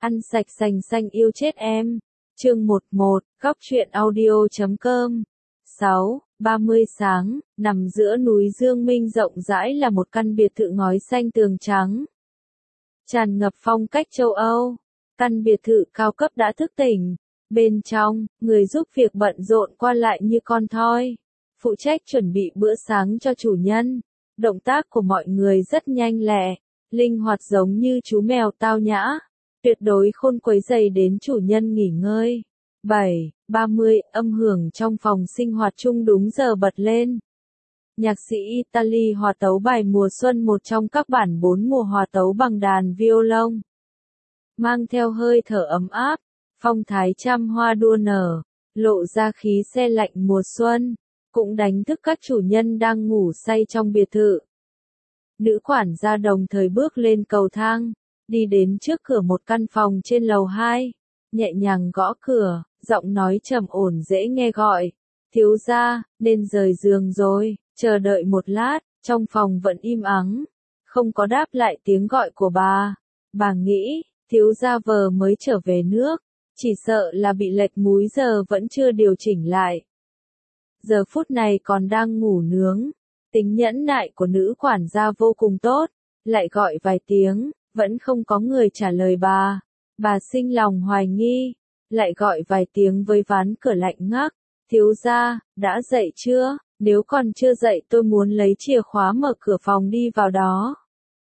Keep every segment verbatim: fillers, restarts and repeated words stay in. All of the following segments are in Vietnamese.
Ăn sạch sành xanh yêu chết em. Chương mười một, góc truyện audio chấm com. sáu, ba mươi sáng, nằm giữa núi Dương Minh rộng rãi là một căn biệt thự ngói xanh tường trắng. Tràn ngập phong cách châu Âu. Căn biệt thự cao cấp đã thức tỉnh. Bên trong, người giúp việc bận rộn qua lại như con thoi. Phụ trách chuẩn bị bữa sáng cho chủ nhân. Động tác của mọi người rất nhanh lẹ, linh hoạt giống như chú mèo tao nhã. Tuyệt đối không quấy rầy đến chủ nhân nghỉ ngơi. bảy, ba mươi, âm hưởng trong phòng sinh hoạt chung đúng giờ bật lên. Nhạc sĩ Italy hòa tấu bài mùa xuân, một trong các bản bốn mùa hòa tấu bằng đàn violon. Mang theo hơi thở ấm áp, phong thái trăm hoa đua nở, lộ ra khí se lạnh mùa xuân, cũng đánh thức các chủ nhân đang ngủ say trong biệt thự. Nữ quản gia đồng thời bước lên cầu thang, đi đến trước cửa một căn phòng trên lầu hai, nhẹ nhàng gõ cửa, giọng nói trầm ổn dễ nghe gọi, thiếu gia, nên rời giường rồi. Chờ đợi một lát, trong phòng vẫn im ắng, không có đáp lại tiếng gọi của bà. Bà nghĩ, thiếu gia vờ mới trở về nước, chỉ sợ là bị lệch múi giờ vẫn chưa điều chỉnh lại. Giờ phút này còn đang ngủ nướng, tính nhẫn nại của nữ quản gia vô cùng tốt, lại gọi vài tiếng, vẫn không có người trả lời bà. Bà sinh lòng hoài nghi, lại gọi vài tiếng với ván cửa lạnh ngắc, thiếu gia, đã dậy chưa? Nếu còn chưa dậy tôi muốn lấy chìa khóa mở cửa phòng đi vào đó.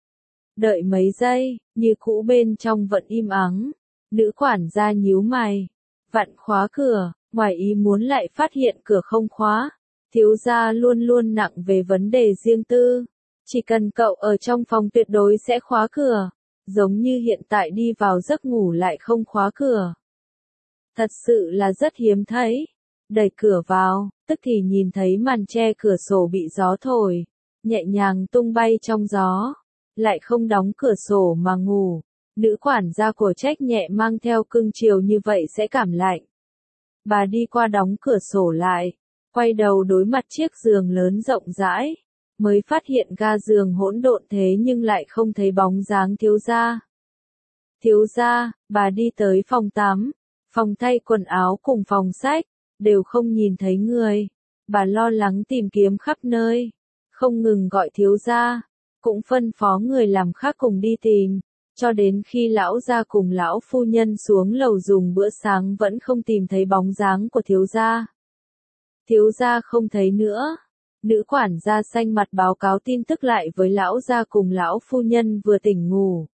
Đợi mấy giây, như cũ bên trong vẫn im ắng. Nữ quản gia nhíu mày, vặn khóa cửa, ngoài ý muốn lại phát hiện cửa không khóa. Thiếu gia luôn luôn nặng về vấn đề riêng tư. Chỉ cần cậu ở trong phòng tuyệt đối sẽ khóa cửa. Giống như hiện tại đi vào giấc ngủ lại không khóa cửa. Thật sự là rất hiếm thấy. Đẩy cửa vào, tức thì nhìn thấy màn che cửa sổ bị gió thổi, nhẹ nhàng tung bay trong gió, lại không đóng cửa sổ mà ngủ. Nữ quản gia của trách nhẹ mang theo cưng chiều như vậy sẽ cảm lạnh. Bà đi qua đóng cửa sổ lại, quay đầu đối mặt chiếc giường lớn rộng rãi, mới phát hiện ga giường hỗn độn thế nhưng lại không thấy bóng dáng thiếu gia. Thiếu gia, bà đi tới phòng tắm, phòng thay quần áo cùng phòng sách, đều không nhìn thấy người. Bà lo lắng tìm kiếm khắp nơi, không ngừng gọi thiếu gia, cũng phân phó người làm khác cùng đi tìm, cho đến khi lão gia cùng lão phu nhân xuống lầu dùng bữa sáng vẫn không tìm thấy bóng dáng của thiếu gia. Thiếu gia không thấy nữa. Nữ quản gia xanh mặt báo cáo tin tức lại với lão gia cùng lão phu nhân vừa tỉnh ngủ.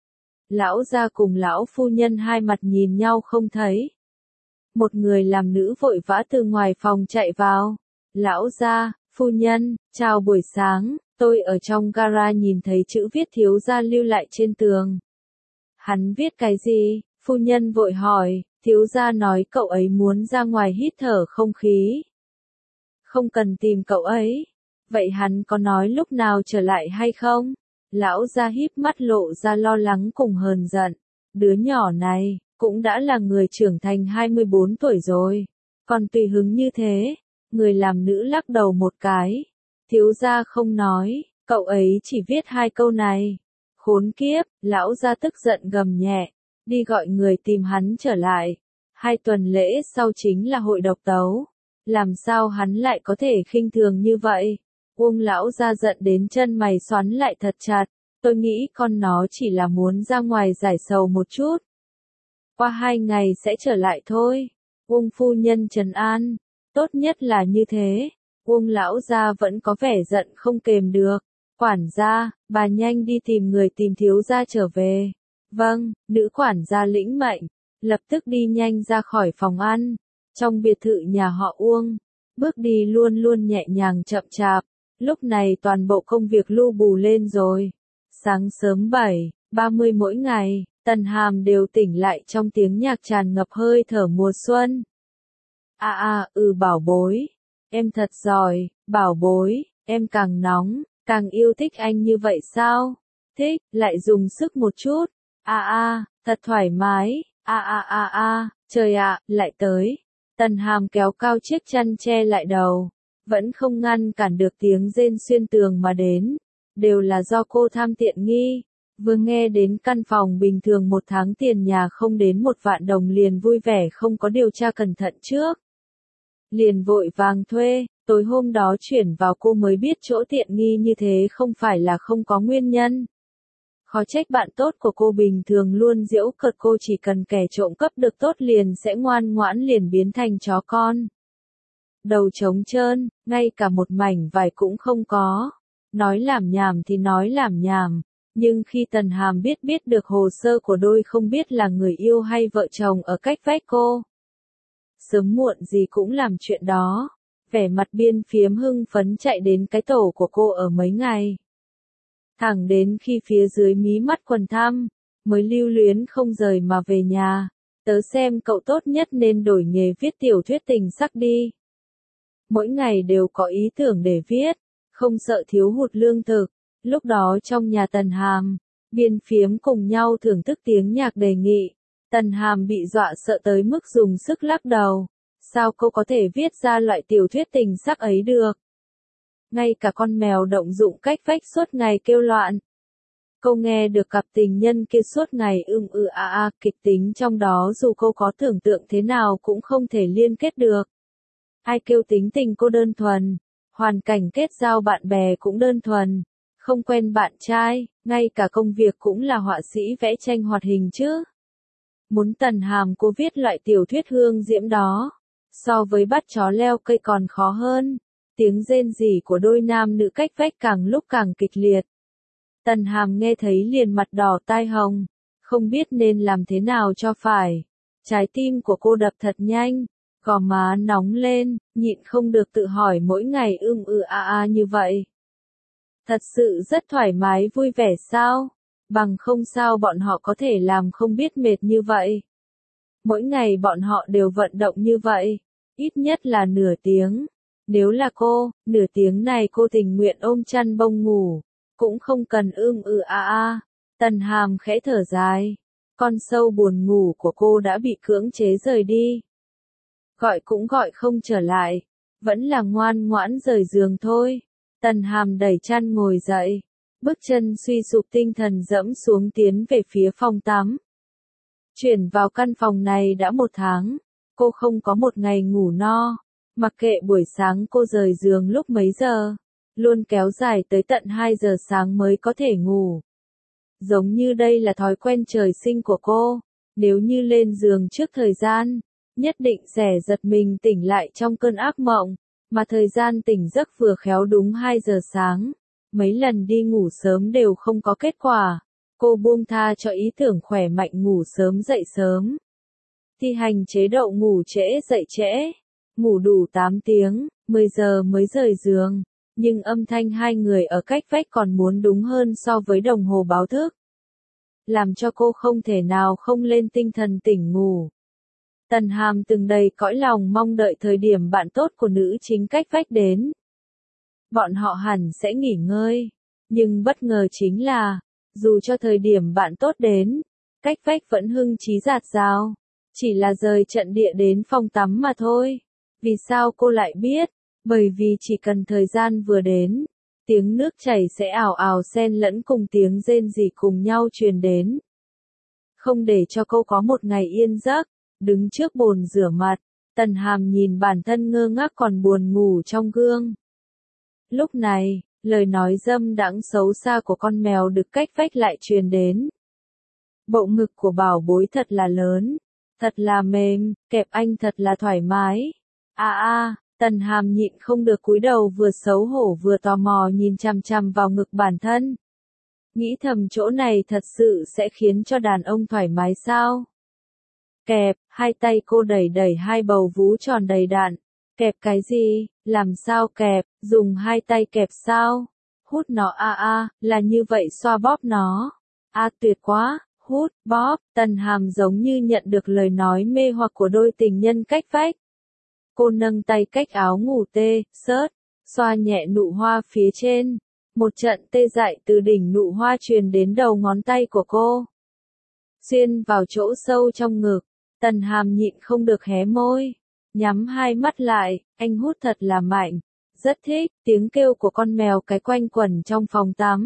Lão gia cùng lão phu nhân hai mặt nhìn nhau không thấy. Một người làm nữ vội vã từ ngoài phòng chạy vào. Lão gia, phu nhân, chào buổi sáng, tôi ở trong gara nhìn thấy chữ viết thiếu gia lưu lại trên tường. Hắn viết cái gì? Phu nhân vội hỏi, thiếu gia nói cậu ấy muốn ra ngoài hít thở không khí. Không cần tìm cậu ấy. Vậy hắn có nói lúc nào trở lại hay không? Lão gia híp mắt lộ ra lo lắng cùng hờn giận. Đứa nhỏ này cũng đã là người trưởng thành hai mươi bốn tuổi rồi, còn tùy hứng như thế. Người làm nữ lắc đầu một cái. Thiếu gia không nói, cậu ấy chỉ viết hai câu này. Khốn kiếp, lão gia tức giận gầm nhẹ, đi gọi người tìm hắn trở lại. Hai tuần lễ sau chính là hội độc tấu. Làm sao hắn lại có thể khinh thường như vậy? Uông lão gia giận đến chân mày xoắn lại thật chặt. Tôi nghĩ con nó chỉ là muốn ra ngoài giải sầu một chút. Qua hai ngày sẽ trở lại thôi. Uông phu nhân trấn an. Tốt nhất là như thế. Uông lão gia vẫn có vẻ giận không kềm được. Quản gia, bà nhanh đi tìm người tìm thiếu gia trở về. Vâng, nữ quản gia lĩnh mệnh, lập tức đi nhanh ra khỏi phòng ăn. Trong biệt thự nhà họ Uông, bước đi luôn luôn nhẹ nhàng chậm chạp. Lúc này toàn bộ công việc lu bù lên rồi. Sáng sớm bảy, ba mươi mỗi ngày, Tần Hàm đều tỉnh lại trong tiếng nhạc tràn ngập hơi thở mùa xuân. À à, ừ bảo bối, em thật giỏi, bảo bối, em càng nóng, càng yêu thích anh như vậy sao? Thích, lại dùng sức một chút. À à, thật thoải mái, à à à à, trời ạ, lại tới. Tần Hàm kéo cao chiếc chăn che lại đầu, vẫn không ngăn cản được tiếng rên xuyên tường mà đến. Đều là do cô tham tiện nghi, Vừa nghe đến căn phòng bình thường một tháng tiền nhà không đến một vạn đồng liền vui vẻ không có điều tra cẩn thận trước. Liền vội vàng thuê, tối hôm đó chuyển vào cô mới biết chỗ tiện nghi như thế không phải là không có nguyên nhân. Khó trách bạn tốt của cô bình thường luôn giễu cợt cô chỉ cần kẻ trộm cắp được tốt liền sẽ ngoan ngoãn liền biến thành chó con. Đầu trống trơn, ngay cả một mảnh vải cũng không có. Nói làm nhảm thì nói làm nhảm, nhưng khi Tần Hàm biết biết được hồ sơ của đôi không biết là người yêu hay vợ chồng ở cách vách cô. Sớm muộn gì cũng làm chuyện đó, vẻ mặt biên phiếm hưng phấn chạy đến cái tổ của cô ở mấy ngày. Thẳng đến khi phía dưới mí mắt quần thăm, mới lưu luyến không rời mà về nhà, tớ xem cậu tốt nhất nên đổi nghề viết tiểu thuyết tình sắc đi. Mỗi ngày đều có ý tưởng để viết, không sợ thiếu hụt lương thực. Lúc đó trong nhà Tần Hàm, biên phiếm cùng nhau thưởng thức tiếng nhạc đề nghị. Tần Hàm bị dọa sợ tới mức dùng sức lắc đầu. Sao cô có thể viết ra loại tiểu thuyết tình sắc ấy được? Ngay cả con mèo động dụng cách vách suốt ngày kêu loạn. Cô nghe được cặp tình nhân kia suốt ngày ưm ừ a a kịch tính trong đó dù cô có tưởng tượng thế nào cũng không thể liên kết được. Ai kêu tính tình cô đơn thuần, hoàn cảnh kết giao bạn bè cũng đơn thuần, không quen bạn trai, ngay cả công việc cũng là họa sĩ vẽ tranh hoạt hình chứ. Muốn Tần Hàm cô viết loại tiểu thuyết hương diễm đó, so với bắt chó leo cây còn khó hơn. Tiếng rên rỉ của đôi nam nữ cách vách càng lúc càng kịch liệt. Tần Hàm nghe thấy liền mặt đỏ tai hồng, không biết nên làm thế nào cho phải. Trái tim của cô đập thật nhanh, gò má nóng lên, nhịn không được tự hỏi mỗi ngày ưm ừ a a như vậy. Thật sự rất thoải mái vui vẻ sao? Bằng không sao bọn họ có thể làm không biết mệt như vậy. Mỗi ngày bọn họ đều vận động như vậy, ít nhất là nửa tiếng. Nếu là cô, nửa tiếng này cô tình nguyện ôm chăn bông ngủ, cũng không cần ưm ừ a a. Tần Hàm khẽ thở dài, con sâu buồn ngủ của cô đã bị cưỡng chế rời đi. Gọi cũng gọi không trở lại, vẫn là ngoan ngoãn rời giường thôi. Tần Hàm đẩy chăn ngồi dậy, bước chân suy sụp tinh thần dẫm xuống tiến về phía phòng tắm. Chuyển vào căn phòng này đã một tháng, cô không có một ngày ngủ no. Mặc kệ buổi sáng cô rời giường lúc mấy giờ, luôn kéo dài tới tận hai giờ sáng mới có thể ngủ. Giống như đây là thói quen trời sinh của cô, nếu như lên giường trước thời gian, nhất định sẽ giật mình tỉnh lại trong cơn ác mộng, mà thời gian tỉnh giấc vừa khéo đúng hai giờ sáng. Mấy lần đi ngủ sớm đều không có kết quả, cô buông tha cho ý tưởng khỏe mạnh ngủ sớm dậy sớm. Thi hành chế độ ngủ trễ dậy trễ. Ngủ đủ tám tiếng, mười giờ mới rời giường, nhưng âm thanh hai người ở cách vách còn muốn đúng hơn so với đồng hồ báo thức. Làm cho cô không thể nào không lên tinh thần tỉnh ngủ. Tần Hàm từng đầy cõi lòng mong đợi thời điểm bạn tốt của nữ chính cách vách đến. Bọn họ hẳn sẽ nghỉ ngơi, nhưng bất ngờ chính là, dù cho thời điểm bạn tốt đến, cách vách vẫn hưng trí rạt rào, chỉ là rời trận địa đến phòng tắm mà thôi. Vì sao cô lại biết? Bởi vì chỉ cần thời gian vừa đến, tiếng nước chảy sẽ ào ào xen lẫn cùng tiếng rên rỉ cùng nhau truyền đến. Không để cho cô có một ngày yên giấc, đứng trước bồn rửa mặt, Tần Hàm nhìn bản thân ngơ ngác còn buồn ngủ trong gương. Lúc này, lời nói dâm đãng xấu xa của con mèo được cách vách lại truyền đến. Bộ ngực của bảo bối thật là lớn, thật là mềm, kẹp anh thật là thoải mái. A a, Tần Hàm nhịn không được cúi đầu vừa xấu hổ vừa tò mò nhìn chằm chằm vào ngực bản thân. Nghĩ thầm chỗ này thật sự sẽ khiến cho đàn ông thoải mái sao? Kẹp, hai tay cô đẩy đẩy hai bầu vú tròn đầy đặn. Kẹp cái gì? Làm sao kẹp? Dùng hai tay kẹp sao? Hút nó a a, là như vậy xoa bóp nó. A tuyệt quá, hút, bóp, Tần Hàm giống như nhận được lời nói mê hoặc của đôi tình nhân cách vách. Cô nâng tay cách áo ngủ tê, sớt, xoa nhẹ nụ hoa phía trên. Một trận tê dại từ đỉnh nụ hoa truyền đến đầu ngón tay của cô. Xuyên vào chỗ sâu trong ngực, Tần Hàm nhịn không được hé môi. Nhắm hai mắt lại, anh hút thật là mạnh. Rất thích, tiếng kêu của con mèo cái quanh quẩn trong phòng tắm.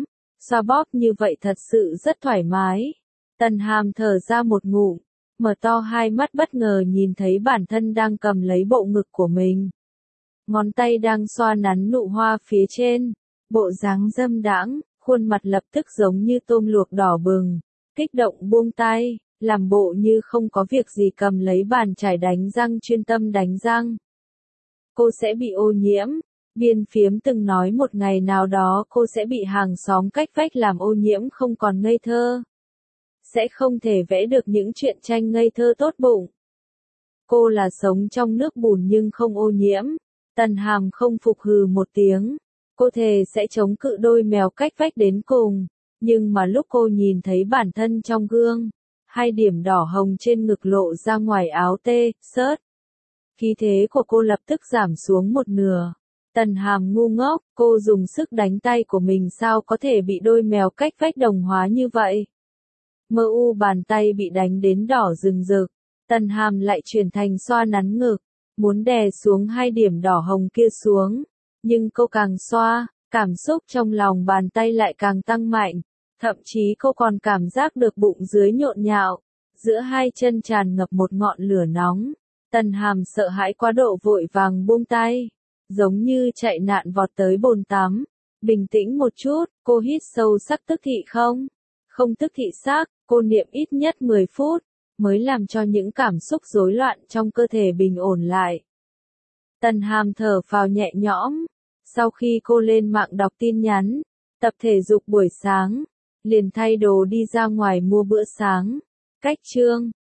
xoa bóp như vậy thật sự rất thoải mái. Tần Hàm thở ra một ngụm, mở to hai mắt bất ngờ nhìn thấy bản thân đang cầm lấy bộ ngực của mình. Ngón tay đang xoa nắn nụ hoa phía trên, bộ dáng dâm đãng, khuôn mặt lập tức giống như tôm luộc đỏ bừng, kích động buông tay, làm bộ như không có việc gì cầm lấy bàn chải đánh răng chuyên tâm đánh răng. Cô sẽ bị ô nhiễm, Biên Phiếm từng nói một ngày nào đó cô sẽ bị hàng xóm cách vách làm ô nhiễm không còn ngây thơ. Sẽ không thể vẽ được những chuyện tranh ngây thơ tốt bụng. Cô là sống trong nước bùn nhưng không ô nhiễm. Tần Hàm không phục hừ một tiếng. Cô thề sẽ chống cự đôi mèo cách vách đến cùng. Nhưng mà lúc cô nhìn thấy bản thân trong gương, hai điểm đỏ hồng trên ngực lộ ra ngoài áo tê, sớt. Khí thế của cô lập tức giảm xuống một nửa. Tần Hàm ngu ngốc, cô dùng sức đánh tay của mình sao có thể bị đôi mèo cách vách đồng hóa như vậy. Mơ u bàn tay bị đánh đến đỏ rừng rực. Tần Hàm lại chuyển thành xoa nắn ngực, muốn đè xuống hai điểm đỏ hồng kia xuống. Nhưng cô càng xoa, cảm xúc trong lòng bàn tay lại càng tăng mạnh. Thậm chí cô còn cảm giác được bụng dưới nhộn nhạo. Giữa hai chân tràn ngập một ngọn lửa nóng. Tần Hàm sợ hãi quá độ vội vàng buông tay. Giống như chạy nạn vọt tới bồn tắm. Bình tĩnh một chút, cô hít sâu sắc tức thị không? Không tức thị xác, cô niệm ít nhất mười phút, mới làm cho những cảm xúc rối loạn trong cơ thể bình ổn lại. Tần Hàm thở phào nhẹ nhõm. Sau khi cô lên mạng đọc tin nhắn, tập thể dục buổi sáng, liền thay đồ đi ra ngoài mua bữa sáng. Cách chương